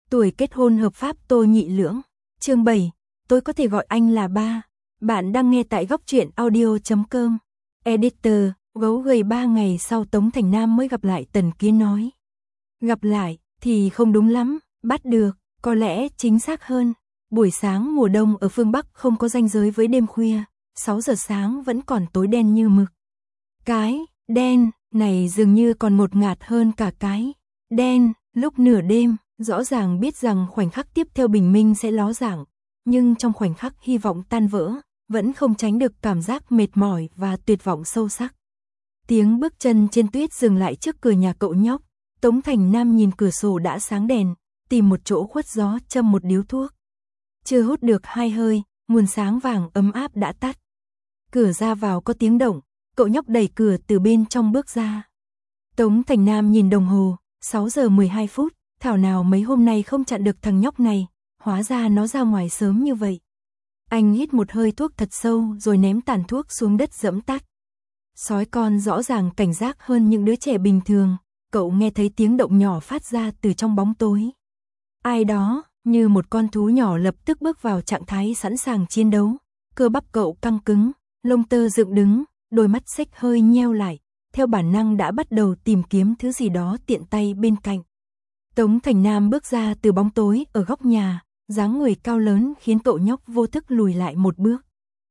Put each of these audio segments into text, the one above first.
Tuổi kết hôn hợp pháp Tô Nhị Lưỡng. Chương 7, tôi có thể gọi anh là ba. Bạn đang nghe tại góc truyện audio.com. Editor, gấu gầy 3 ngày sau Tống Thành Nam mới gặp lại Tần Kiến nói. Gặp lại thì không đúng lắm, bắt được, có lẽ chính xác hơn. Buổi sáng mùa đông ở phương Bắc không có ranh giới với đêm khuya, 6 giờ sáng vẫn còn tối đen như mực. Cái đen này dường như còn ngột ngạt hơn cả cái đen lúc nửa đêm, rõ ràng biết rằng khoảnh khắc tiếp theo bình minh sẽ ló dạng, nhưng trong khoảnh khắc hy vọng tan vỡ, vẫn không tránh được cảm giác mệt mỏi và tuyệt vọng sâu sắc. Tiếng bước chân trên tuyết dừng lại trước cửa nhà cậu nhóc. Tống Thành Nam nhìn cửa sổ đã sáng đèn, tìm một chỗ khuất gió châm một điếu thuốc. Chưa hút được 2 hơi, nguồn sáng vàng ấm áp đã tắt. Cửa ra vào có tiếng động, cậu nhóc đẩy cửa từ bên trong bước ra. Tống Thành Nam nhìn đồng hồ, 6 giờ 12 phút, thảo nào mấy hôm nay không chặn được thằng nhóc này, hóa ra nó ra ngoài sớm như vậy. Anh hít một hơi thuốc thật sâu rồi ném tàn thuốc xuống đất dẫm tắt. Sói con rõ ràng cảnh giác hơn những đứa trẻ bình thường, cậu nghe thấy tiếng động nhỏ phát ra từ trong bóng tối. Ai đó, như một con thú nhỏ lập tức bước vào trạng thái sẵn sàng chiến đấu, cơ bắp cậu căng cứng, lông tơ dựng đứng, đôi mắt xếch hơi nheo lại, theo bản năng đã bắt đầu tìm kiếm thứ gì đó tiện tay bên cạnh. Tống Thành Nam bước ra từ bóng tối ở góc nhà, dáng người cao lớn khiến cậu nhóc vô thức lùi lại một bước.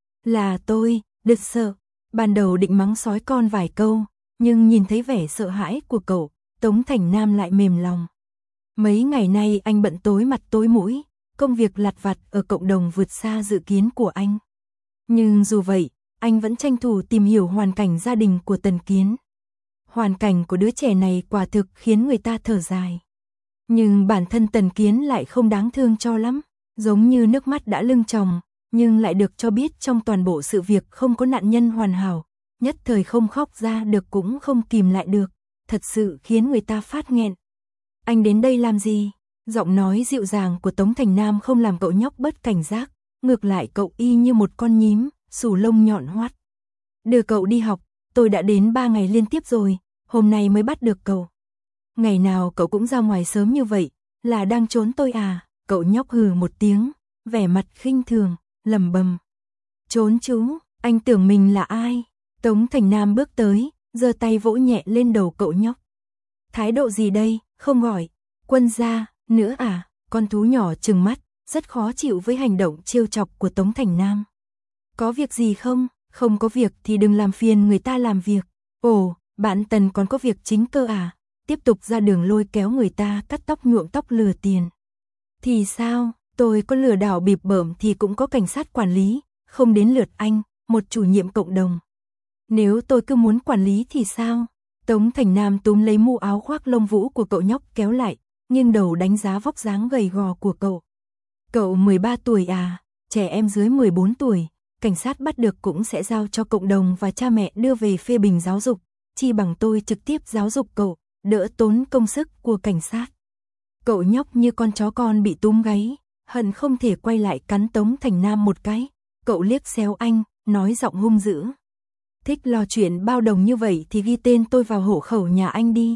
Là tôi, đứt sợ. Ban đầu định mắng sói con vài câu, nhưng nhìn thấy vẻ sợ hãi của cậu, Tống Thành Nam lại mềm lòng. Mấy ngày nay anh bận tối mặt tối mũi, công việc lặt vặt ở cộng đồng vượt xa dự kiến của anh. Nhưng dù vậy, anh vẫn tranh thủ tìm hiểu hoàn cảnh gia đình của Tần Kiến. Hoàn cảnh của đứa trẻ này quả thực khiến người ta thở dài. Nhưng bản thân Tần Kiến lại không đáng thương cho lắm, giống như nước mắt đã lưng tròng, nhưng lại được cho biết trong toàn bộ sự việc không có nạn nhân hoàn hảo, nhất thời không khóc ra được cũng không kìm lại được, thật sự khiến người ta phát nghẹn. Anh đến đây làm gì? Giọng nói dịu dàng của Tống Thành Nam không làm cậu nhóc bớt cảnh giác, ngược lại cậu y như một con nhím, xù lông nhọn hoắt. Đưa cậu đi học, tôi đã đến 3 ngày liên tiếp rồi, hôm nay mới bắt được cậu. Ngày nào cậu cũng ra ngoài sớm như vậy, là đang trốn tôi à? Cậu nhóc hừ một tiếng, vẻ mặt khinh thường, lẩm bẩm. Trốn chú, anh tưởng mình là ai? Tống Thành Nam bước tới, giơ tay vỗ nhẹ lên đầu cậu nhóc. Thái độ gì đây, không gọi quân gia nữa à? Con thú nhỏ trừng mắt, rất khó chịu với hành động trêu chọc của Tống Thành Nam. Có việc gì không? Không có việc thì đừng làm phiền người ta làm việc. Ồ, bạn Tần còn có việc chính cơ à? Tiếp tục ra đường lôi kéo người ta cắt tóc nhuộm tóc lừa tiền. Thì sao, tôi có lừa đảo bịp bợm thì cũng có cảnh sát quản lý, không đến lượt anh, một chủ nhiệm cộng đồng. Nếu tôi cứ muốn quản lý thì sao? Tống Thành Nam túm lấy mũ áo khoác lông vũ của cậu nhóc kéo lại, nghiêng đầu đánh giá vóc dáng gầy gò của cậu. Cậu 13 tuổi à? Trẻ em dưới 14 tuổi, cảnh sát bắt được cũng sẽ giao cho cộng đồng và cha mẹ đưa về phê bình giáo dục, chi bằng tôi trực tiếp giáo dục cậu, đỡ tốn công sức của cảnh sát. Cậu nhóc như con chó con bị túm gáy, hận không thể quay lại cắn Tống Thành Nam một cái. Cậu liếc xéo anh, nói giọng hung dữ. Thích lo chuyện bao đồng như vậy thì ghi tên tôi vào hộ khẩu nhà anh đi.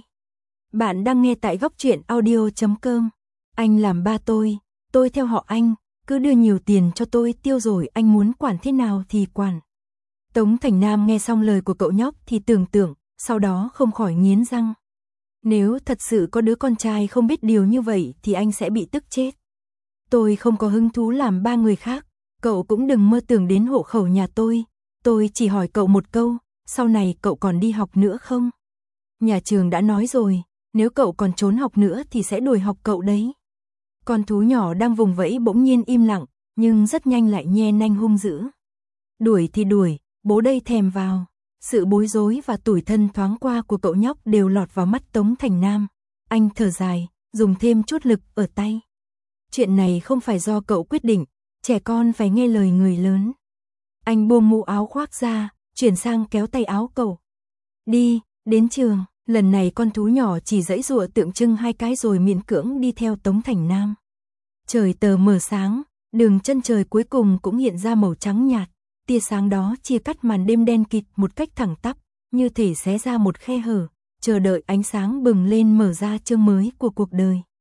Bạn đang nghe tại góc truyện audio.com. Anh làm ba tôi theo họ anh, cứ đưa nhiều tiền cho tôi tiêu rồi anh muốn quản thế nào thì quản. Tống Thành Nam nghe xong lời của cậu nhóc thì tưởng tượng, sau đó không khỏi nghiến răng. Nếu thật sự có đứa con trai không biết điều như vậy thì anh sẽ bị tức chết. Tôi không có hứng thú làm ba người khác, cậu cũng đừng mơ tưởng đến hộ khẩu nhà tôi chỉ hỏi cậu một câu, sau này cậu còn đi học nữa không? Nhà trường đã nói rồi, nếu cậu còn trốn học nữa thì sẽ đuổi học cậu đấy. Con thú nhỏ đang vùng vẫy bỗng nhiên im lặng, nhưng rất nhanh lại nhe nanh hung dữ. Đuổi thì đuổi, bố đây thèm vào. Sự bối rối và tủi thân thoáng qua của cậu nhóc đều lọt vào mắt Tống Thành Nam. Anh thở dài, dùng thêm chút lực ở tay. Chuyện này không phải do cậu quyết định, trẻ con phải nghe lời người lớn. Anh buông mũ áo khoác ra, chuyển sang kéo tay áo cậu. Đi, đến trường, lần này con thú nhỏ chỉ giãy giụa tượng trưng 2 cái rồi miễn cưỡng đi theo Tống Thành Nam. Trời tờ mờ sáng, đường chân trời cuối cùng cũng hiện ra màu trắng nhạt. Tia sáng đó chia cắt màn đêm đen kịt một cách thẳng tắp, như thể xé ra một khe hở, chờ đợi ánh sáng bừng lên mở ra chương mới của cuộc đời.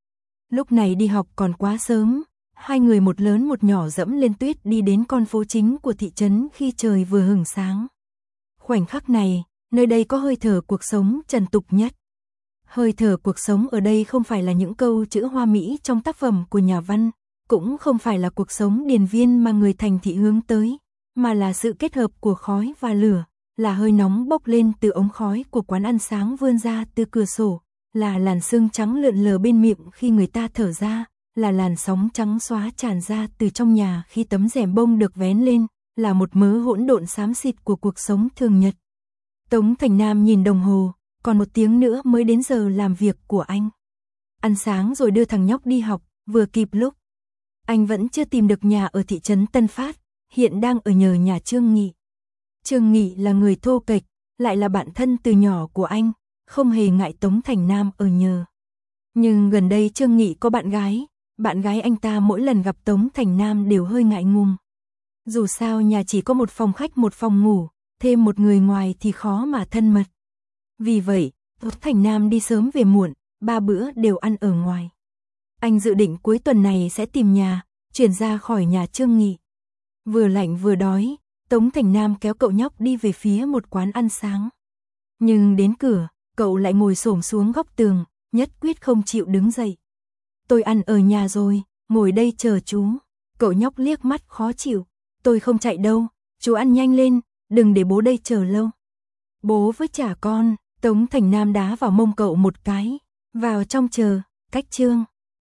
Lúc này đi học còn quá sớm, hai người một lớn một nhỏ dẫm lên tuyết đi đến con phố chính của thị trấn khi trời vừa hửng sáng. Khoảnh khắc này, nơi đây có hơi thở cuộc sống trần tục nhất. Hơi thở cuộc sống ở đây không phải là những câu chữ hoa mỹ trong tác phẩm của nhà văn, cũng không phải là cuộc sống điền viên mà người thành thị hướng tới, mà là sự kết hợp của khói và lửa, là hơi nóng bốc lên từ ống khói của quán ăn sáng vươn ra từ cửa sổ, là làn sương trắng lượn lờ bên miệng khi người ta thở ra, là làn sóng trắng xóa tràn ra từ trong nhà khi tấm rèm bông được vén lên, là một mớ hỗn độn xám xịt của cuộc sống thường nhật. Tống Thành Nam nhìn đồng hồ, còn 1 tiếng nữa mới đến giờ làm việc của anh. Ăn sáng rồi đưa thằng nhóc đi học, vừa kịp lúc. Anh vẫn chưa tìm được nhà ở thị trấn Tân Phát, hiện đang ở nhờ nhà Trương Nghị. Trương Nghị là người thô kệch, lại là bạn thân từ nhỏ của anh, không hề ngại Tống Thành Nam ở nhờ. Nhưng gần đây Trương Nghị có bạn gái anh ta mỗi lần gặp Tống Thành Nam đều hơi ngại ngùng. Dù sao nhà chỉ có 1 phòng khách 1 phòng ngủ, thêm một người ngoài thì khó mà thân mật. Vì vậy, Tống Thành Nam đi sớm về muộn, 3 bữa đều ăn ở ngoài. Anh dự định cuối tuần này sẽ tìm nhà, chuyển ra khỏi nhà Trương Nghị. Vừa lạnh vừa đói, Tống Thành Nam kéo cậu nhóc đi về phía một quán ăn sáng. Nhưng đến cửa, cậu lại ngồi xổm xuống góc tường, nhất quyết không chịu đứng dậy. Tôi ăn ở nhà rồi, ngồi đây chờ chú. Cậu nhóc liếc mắt khó chịu. Tôi không chạy đâu, chú ăn nhanh lên, đừng để bố đây chờ lâu. Bố với trả con, Tống Thành Nam đá vào mông cậu một cái. Vào trong chờ, cách Trương